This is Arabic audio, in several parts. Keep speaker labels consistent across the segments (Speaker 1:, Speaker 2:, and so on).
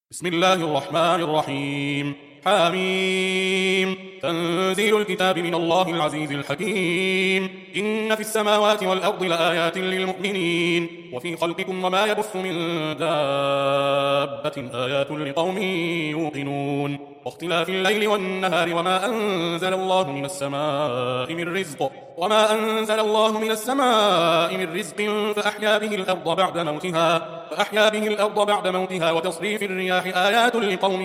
Speaker 1: بسم الله الرحمن الرحيم حميم تنزيل الكتاب من الله العزيز الحكيم إن في السماوات والأرض لآيات للمؤمنين وفي خلقكم وما يبث من دابة آيات لقوم يوقنون واختلاف الليل والنهار وما أنزل الله من السماء من رزق فأحيا به الأرض بعد موتها وتصريف الرياح آيات لقوم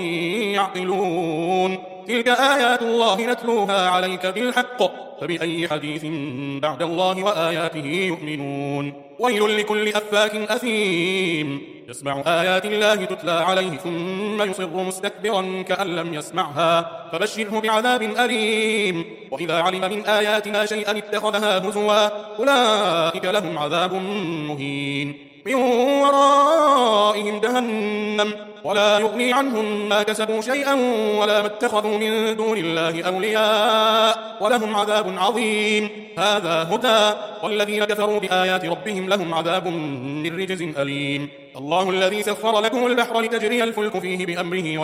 Speaker 1: يعقلون تلك آيات الله نتلوها عليك بالحق فبأي حديث بعد الله وآياته يؤمنون ويل لكل أفاك أثيم يسمع آيات الله تتلى عليه ثم يصر مستكبرا كأن لم يسمعها فبشره بعذاب أليم وإذا علم من آياتنا شيئا اتخذها هزوا أولئك لهم عذاب مهين من ورائهم جهنم ولا يغني عنهم ما كسبوا شيئا ولا ما اتخذوا من دون الله أولياء ولهم عذاب عظيم هذا هدى والذين كفروا بآيات ربهم لهم عذاب من رجز أليم الله الذي سخر لكم البحر لتجري الفلك فيه بأمره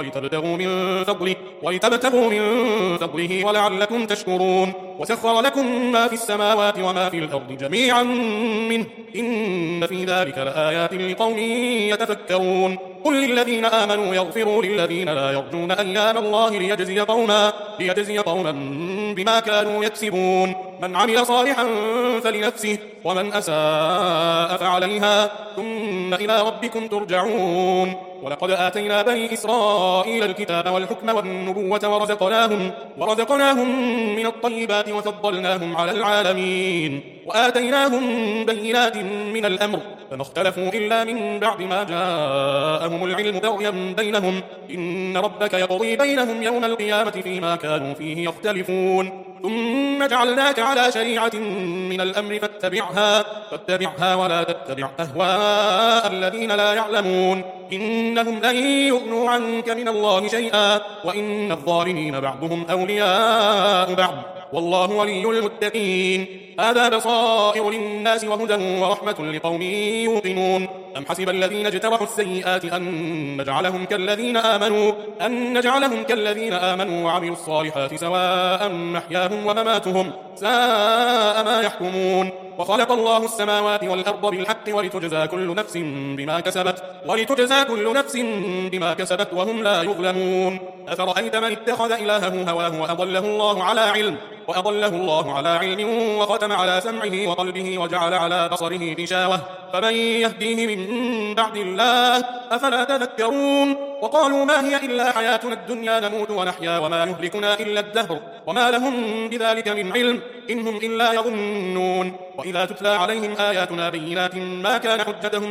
Speaker 1: ولتبتغوا من فضله ولعلكم تشكرون وسخر لكم ما في السماوات وما في الأرض جميعا منه إن في ذلك لآيات لقوم يتفكرون قل للذين آمنوا يغفروا للذين لا يرجون أيام الله ليجزي قوما بما كانوا يكسبون من عمل صالحا فلنفسه ومن أساء فعليها ثم إلى ربكم ترجعون ولقد آتينا بني إسرائيل الكتاب والحكم والنبوة ورزقناهم من الطيبات وفضلناهم على العالمين وآتيناهم بينات من الأمر فما اختلفوا إلا من بعد ما جاءهم العلم بغيا بينهم إن ربك يقضي بينهم يوم القيامة فيما كانوا فيه يختلفون ثم جعلناك على شريعة من الأمر فاتبعها ولا تتبع أهواء الذين لا يعلمون إنهم لن يغنوا عنك من الله شيئا وإن الظالمين بعضهم أولياء بعض والله ولي المتقين هذا بصائر للناس وهدى ورحمة لقوم يوقنون أم حسب الذين اجترحوا السيئات أن نجعلهم كالذين آمنوا وعملوا الصالحات سواء محياهم ومماتهم ساء ما يحكمون وخلق الله السماوات والأرض بالحق ولتجزى كل نفس بما كسبت وهم لا يظلمون أفرأيت من اتخذ إلهه هواه وأضله الله على علم وختم على سمعه وقلبه وجعل على بصره غشاوة فمن يهديه من بعد الله أفلا تذكرون وقالوا ما هي إلا حياتنا الدنيا نموت ونحيا وما يهلكنا إلا الدهر وما لهم بذلك من علم إن هم إلا يظنون وإذا تتلى عليهم آياتنا بينات ما كان حجتهم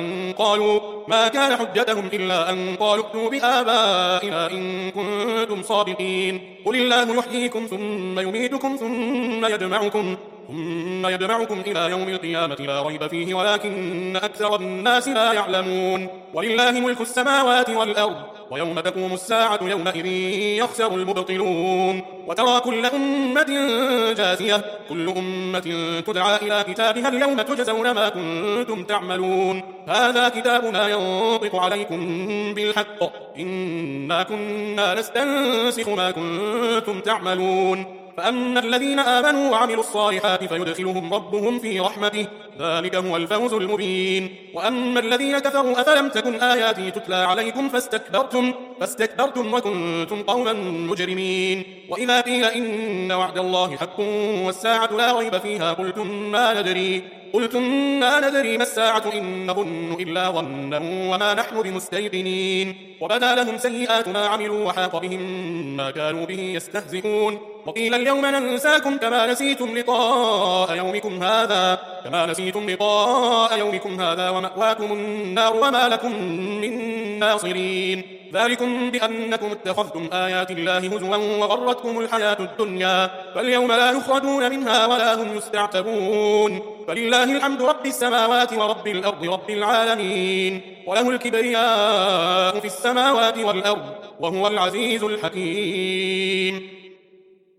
Speaker 1: إلا أن قالوا ائتوا بآبائنا إن كنتم صادقين قل الله يحييكم ثم يميتكم ثم يجمعكم إلى يوم القيامة لا ريب فيه ولكن أكثر الناس لا يعلمون ولله ملك السماوات والأرض ويوم تقوم الساعة يومئذ يخسر المبطلون وترى كل أمة جاثية كل أمة تدعى إلى كتابها اليوم تجزون ما كنتم تعملون هذا كتابنا ينطق عليكم بالحق إنا كنا نستنسخ ما كنتم تعملون فأما الذين آمنوا وعملوا الصالحات فيدخلهم ربهم في رحمته ذلك هو الفوز المبين وأما الذين كفروا أفلم تكن آياتي تتلى عليكم فاستكبرتم وكنتم قوما مجرمين وإذا قيل إن وعد الله حق والساعة لا ريب فيها قلتم ما ندري ما الساعة إن نظن إلا ظنا وما نحن بمستيقنين وبدا لهم سيئات ما عملوا وحاق بهم ما كانوا به يستهزئون وقيل اليوم ننساكم كما نسيتم لقاء يومكم هذا ومأواكم النار وما لكم من ناصرين ذلكم بأنكم اتخذتم آيات الله هزوا وغرتكم الحياة الدنيا فاليوم لا يخرجون منها ولا هم يستعتبون فلله الحمد رب السماوات ورب الأرض رب العالمين وله الكبرياء في السماوات والأرض وهو العزيز الحكيم